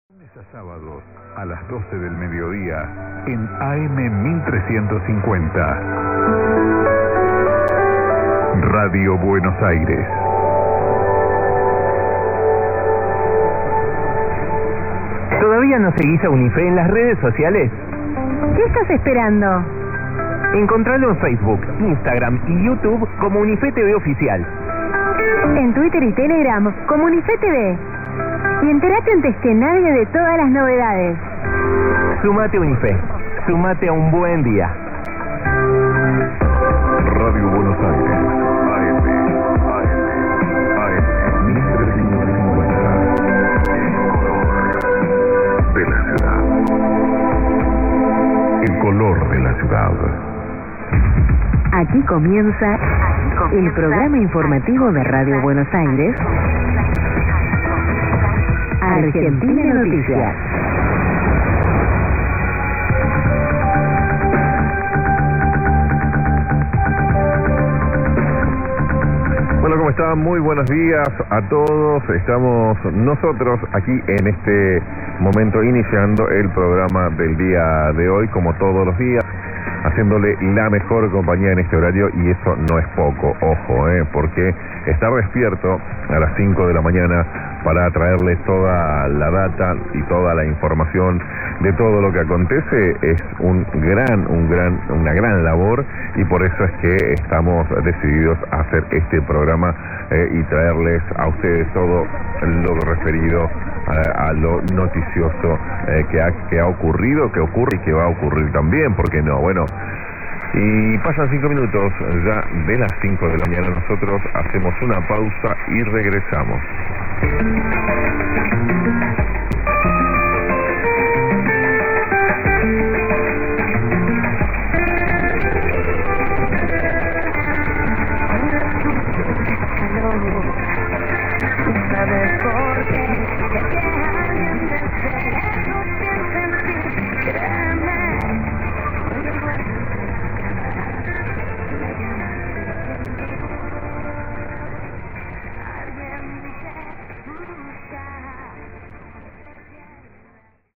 Lunes a sábados a las 12 del mediodía en AM 1350. Radio Buenos Aires. ¿Todavía no seguís a Unife en las redes sociales? ¿Qué estás esperando? Encontralo en Facebook, Instagram y YouTube como Unife TV Oficial. En Twitter y Telegram como Unife TV. Y entérate antes que nadie de todas las novedades. Sumate a Unife. Sumate a un buen día. Radio Buenos Aires. AM 1350. De la ciudad. El color de la ciudad. Aquí comienza el programa informativo de Radio Buenos Aires. Argentina Noticias. Bueno, ¿cómo están? Muy buenos días a todos. Estamos nosotros aquí en este momento iniciando el programa del día de hoy, como todos los días, haciéndole la mejor compañía en este horario, y eso no es poco, ojo, porque estar despierto a las 5 de la mañana para traerles toda la data y toda la información de todo lo que acontece es una gran labor, y por eso es que estamos decididos a hacer este programa y traerles a ustedes todo lo referido a lo noticioso que ha ocurrido, que ocurre y que va a ocurrir también, ¿por qué no? Bueno, y pasan 5 minutos ya de las 5 de la mañana. Nosotros hacemos una pausa y regresamos.